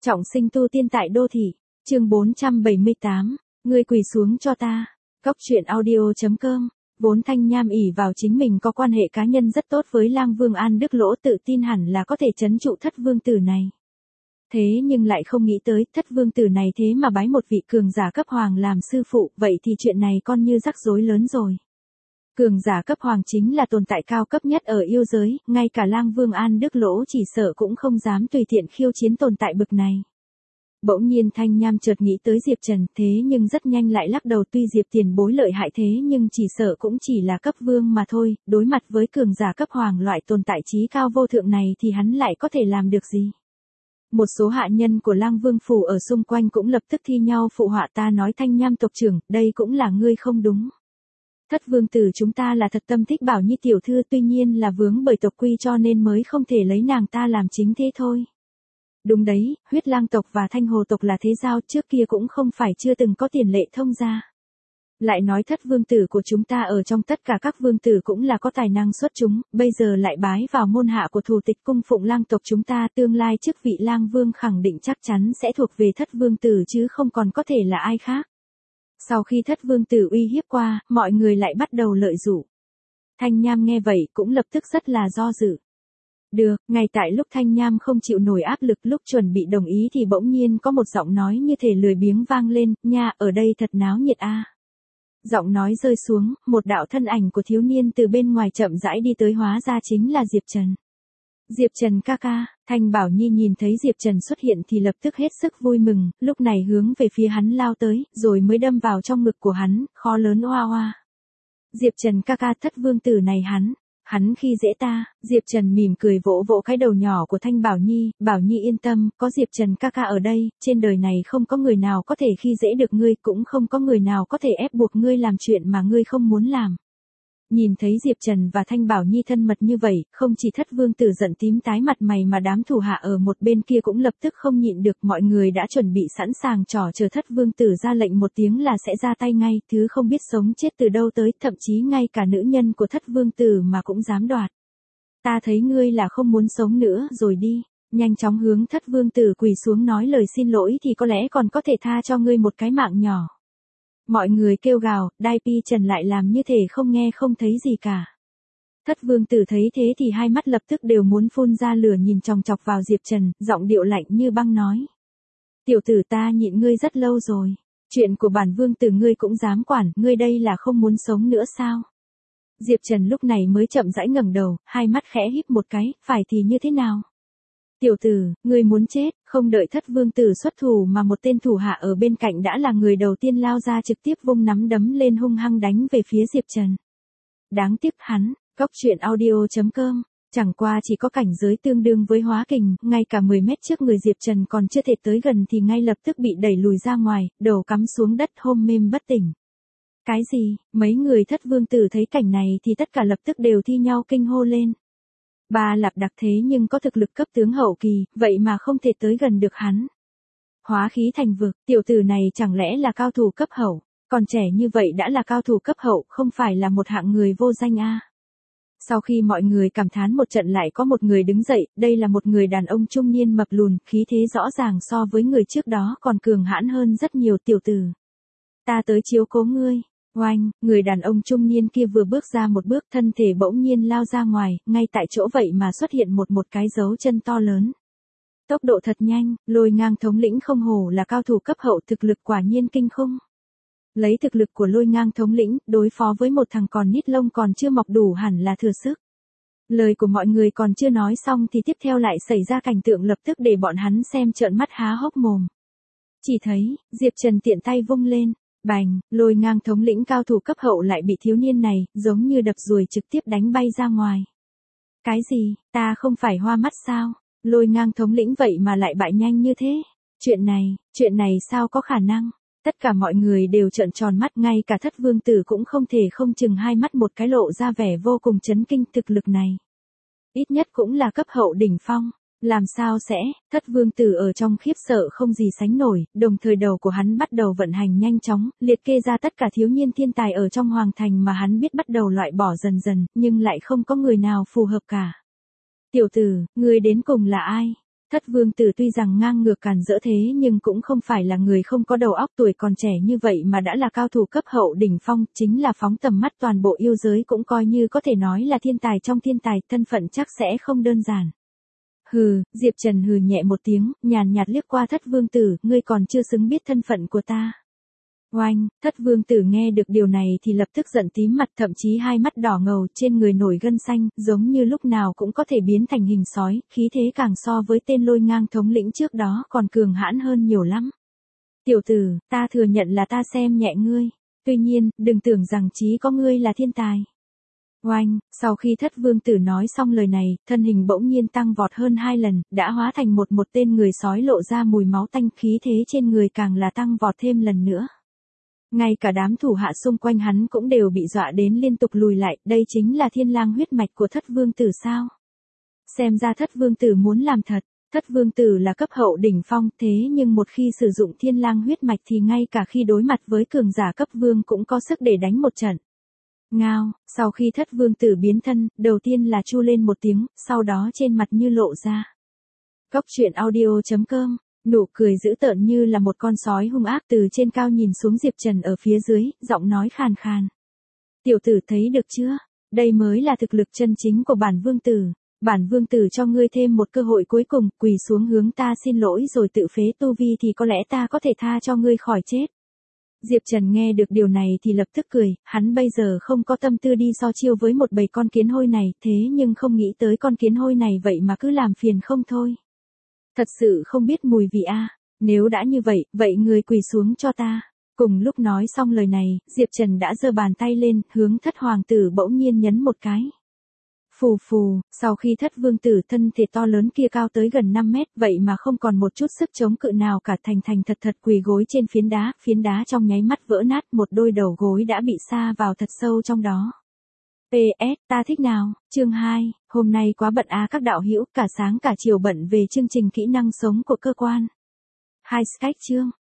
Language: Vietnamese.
Trọng sinh tu tiên tại đô thị, chương 478, ngươi quỳ xuống cho ta. Góc truyện audio.com, vốn Thanh Nham ỷ vào chính mình có quan hệ cá nhân rất tốt với Lang Vương An Đức Lỗ, tự tin hẳn là có thể trấn trụ Thất Vương Tử này. Thế nhưng lại không nghĩ tới Thất Vương Tử này thế mà bái một vị cường giả cấp hoàng làm sư phụ, vậy thì chuyện này con như rắc rối lớn rồi. Cường giả cấp hoàng chính là tồn tại cao cấp nhất ở yêu giới, ngay cả Lang Vương An Đức Lỗ chỉ sợ cũng không dám tùy tiện khiêu chiến tồn tại bực này. Bỗng nhiên Thanh Nham chợt nghĩ tới Diệp Trần, thế nhưng rất nhanh lại lắc đầu, tuy Diệp tiền bối lợi hại thế nhưng chỉ sợ cũng chỉ là cấp vương mà thôi, đối mặt với cường giả cấp hoàng loại tồn tại trí cao vô thượng này thì hắn lại có thể làm được gì. Một số hạ nhân của Lang Vương phủ ở xung quanh cũng lập tức thi nhau phụ họa, ta nói Thanh Nham tộc trưởng, đây cũng là ngươi không đúng. Thất Vương Tử chúng ta là thật tâm thích Bảo Nhi tiểu thư, tuy nhiên là vướng bởi tộc quy cho nên mới không thể lấy nàng ta làm chính thế thôi. Đúng đấy, Huyết Lang tộc và Thanh Hồ tộc là thế giao, trước kia cũng không phải chưa từng có tiền lệ thông gia. Lại nói Thất Vương Tử của chúng ta ở trong tất cả các vương tử cũng là có tài năng xuất chúng, bây giờ lại bái vào môn hạ của thủ tịch cung phụng Lang tộc chúng ta, tương lai chức vị Lang Vương khẳng định chắc chắn sẽ thuộc về Thất Vương Tử chứ không còn có thể là ai khác. Sau khi Thất Vương Tử uy hiếp qua, mọi người lại bắt đầu lợi dụng. Thanh Nham nghe vậy cũng lập tức rất là do dự. Được, ngay tại lúc Thanh Nham không chịu nổi áp lực, lúc chuẩn bị đồng ý thì bỗng nhiên có một giọng nói như thể lười biếng vang lên, nha, ở đây thật náo nhiệt a. Giọng nói rơi xuống, một đạo thân ảnh của thiếu niên từ bên ngoài chậm rãi đi tới, hóa ra chính là Diệp Trần. Diệp Trần ca ca. Thanh Bảo Nhi nhìn thấy Diệp Trần xuất hiện thì lập tức hết sức vui mừng, lúc này hướng về phía hắn lao tới, rồi mới đâm vào trong ngực của hắn, khó lớn oa oa. Diệp Trần ca ca, Thất Vương Tử này hắn khi dễ ta. Diệp Trần mỉm cười vỗ vỗ cái đầu nhỏ của Thanh Bảo Nhi, Bảo Nhi yên tâm, có Diệp Trần ca ca ở đây, trên đời này không có người nào có thể khi dễ được ngươi, cũng không có người nào có thể ép buộc ngươi làm chuyện mà ngươi không muốn làm. Nhìn thấy Diệp Trần và Thanh Bảo Nhi thân mật như vậy, không chỉ Thất Vương Tử giận tím tái mặt mày mà đám thủ hạ ở một bên kia cũng lập tức không nhịn được, mọi người đã chuẩn bị sẵn sàng trò chờ Thất Vương Tử ra lệnh một tiếng là sẽ ra tay ngay, thứ không biết sống chết từ đâu tới, thậm chí ngay cả nữ nhân của Thất Vương Tử mà cũng dám đoạt. Ta thấy ngươi là không muốn sống nữa rồi đi, nhanh chóng hướng Thất Vương Tử quỳ xuống nói lời xin lỗi thì có lẽ còn có thể tha cho ngươi một cái mạng nhỏ. Mọi người kêu gào, Đai Pi Trần lại làm như thể không nghe không thấy gì cả. Thất Vương Tử thấy thế thì hai mắt lập tức đều muốn phun ra lửa, nhìn chòng chọc vào Diệp Trần, giọng điệu lạnh như băng nói. Tiểu tử, ta nhịn ngươi rất lâu rồi. Chuyện của bản Vương Tử ngươi cũng dám quản, ngươi đây là không muốn sống nữa sao? Diệp Trần lúc này mới chậm rãi ngẩng đầu, hai mắt khẽ híp một cái, phải thì như thế nào? Tiểu tử, ngươi muốn chết. Không đợi Thất Vương Tử xuất thủ mà một tên thủ hạ ở bên cạnh đã là người đầu tiên lao ra, trực tiếp vung nắm đấm lên hung hăng đánh về phía Diệp Trần. Đáng tiếc hắn, góc truyện audio.com, chẳng qua chỉ có cảnh giới tương đương với hóa kình, ngay cả 10 mét trước người Diệp Trần còn chưa thể tới gần thì ngay lập tức bị đẩy lùi ra ngoài, đầu cắm xuống đất hôn mê bất tỉnh. Cái gì? Mấy người Thất Vương Tử thấy cảnh này thì tất cả lập tức đều thi nhau kinh hô lên. Ba Lạp Đặc thế nhưng có thực lực cấp tướng hậu kỳ, vậy mà không thể tới gần được hắn. Hóa khí thành vực, tiểu tử này chẳng lẽ là cao thủ cấp hậu, còn trẻ như vậy đã là cao thủ cấp hậu, không phải là một hạng người vô danh a. Sau khi mọi người cảm thán một trận lại có một người đứng dậy, đây là một người đàn ông trung niên mập lùn, khí thế rõ ràng so với người trước đó còn cường hãn hơn rất nhiều. Tiểu tử, ta tới chiếu cố ngươi. Oanh, người đàn ông trung niên kia vừa bước ra một bước, thân thể bỗng nhiên lao ra ngoài, ngay tại chỗ vậy mà xuất hiện một cái dấu chân to lớn. Tốc độ thật nhanh, Lôi Ngang thống lĩnh không hổ là cao thủ cấp hậu, thực lực quả nhiên kinh khủng. Lấy thực lực của Lôi Ngang thống lĩnh, đối phó với một thằng còn nít lông còn chưa mọc đủ hẳn là thừa sức. Lời của mọi người còn chưa nói xong thì tiếp theo lại xảy ra cảnh tượng lập tức để bọn hắn xem trợn mắt há hốc mồm. Chỉ thấy, Diệp Trần tiện tay vung lên. Bành, Lôi Ngang thống lĩnh cao thủ cấp hậu lại bị thiếu niên này, giống như đập ruồi trực tiếp đánh bay ra ngoài. Cái gì, ta không phải hoa mắt sao? Lôi Ngang thống lĩnh vậy mà lại bại nhanh như thế? Chuyện này sao có khả năng? Tất cả mọi người đều trợn tròn mắt, ngay cả Thất Vương Tử cũng không thể không chừng hai mắt một cái, lộ ra vẻ vô cùng chấn kinh, thực lực này. Ít nhất cũng là cấp hậu đỉnh phong. Làm sao sẽ? Thất Vương Tử ở trong khiếp sợ không gì sánh nổi, đồng thời đầu của hắn bắt đầu vận hành nhanh chóng, liệt kê ra tất cả thiếu niên thiên tài ở trong hoàng thành mà hắn biết, bắt đầu loại bỏ dần dần, nhưng lại không có người nào phù hợp cả. Tiểu tử, ngươi đến cùng là ai? Thất vương tử tuy rằng ngang ngược càn rỡ thế nhưng cũng không phải là người không có đầu óc, tuổi còn trẻ như vậy mà đã là cao thủ cấp hậu đỉnh phong, chính là phóng tầm mắt toàn bộ yêu giới cũng coi như có thể nói là thiên tài trong thiên tài, thân phận chắc sẽ không đơn giản. Hừ, Diệp Trần hừ nhẹ một tiếng, nhàn nhạt liếc qua thất vương tử, ngươi còn chưa xứng biết thân phận của ta. Oanh, thất vương tử nghe được điều này thì lập tức giận tím mặt, thậm chí hai mắt đỏ ngầu, trên người nổi gân xanh, giống như lúc nào cũng có thể biến thành hình sói, khí thế càng so với tên Lôi Ngang thống lĩnh trước đó còn cường hãn hơn nhiều lắm. Tiểu tử, ta thừa nhận là ta xem nhẹ ngươi, tuy nhiên, đừng tưởng rằng chí có ngươi là thiên tài. Oanh, sau khi thất vương tử nói xong lời này, thân hình bỗng nhiên tăng vọt hơn 2 lần, đã hóa thành một tên người sói lộ ra mùi máu tanh, khí thế trên người càng là tăng vọt thêm lần nữa. Ngay cả đám thủ hạ xung quanh hắn cũng đều bị dọa đến liên tục lùi lại, đây chính là thiên lang huyết mạch của thất vương tử sao? Xem ra thất vương tử muốn làm thật, thất vương tử là cấp hậu đỉnh phong, thế nhưng một khi sử dụng thiên lang huyết mạch thì ngay cả khi đối mặt với cường giả cấp vương cũng có sức để đánh một trận. Ngao, sau khi thất vương tử biến thân, đầu tiên là chu lên một tiếng, sau đó trên mặt như lộ ra. Cóc truyện audio.com, nụ cười dữ tợn như là một con sói hung ác từ trên cao nhìn xuống Diệp Trần ở phía dưới, giọng nói khàn khàn. Tiểu tử thấy được chưa, đây mới là thực lực chân chính của bản vương tử. Bản vương tử cho ngươi thêm một cơ hội cuối cùng, quỳ xuống hướng ta xin lỗi rồi tự phế tu vi thì có lẽ ta có thể tha cho ngươi khỏi chết. Diệp Trần nghe được điều này thì lập tức cười, hắn bây giờ không có tâm tư đi so chiêu với một bầy con kiến hôi này, thế nhưng không nghĩ tới con kiến hôi này vậy mà cứ làm phiền không thôi. Thật sự không biết mùi vị a, nếu đã như vậy, vậy người quỳ xuống cho ta. Cùng lúc nói xong lời này, Diệp Trần đã giơ bàn tay lên, hướng thất hoàng tử bỗng nhiên nhấn một cái. Phù phù, sau khi thất vương tử thân thể to lớn kia cao tới gần 5 mét, vậy mà không còn một chút sức chống cự nào cả, thành thật quỳ gối trên phiến đá trong nháy mắt vỡ nát, một đôi đầu gối đã bị sa vào thật sâu trong đó. PS, ta thích nào, chương 2, hôm nay quá bận các đạo hữu, cả sáng cả chiều bận về chương trình kỹ năng sống của cơ quan. 2 sketch chương.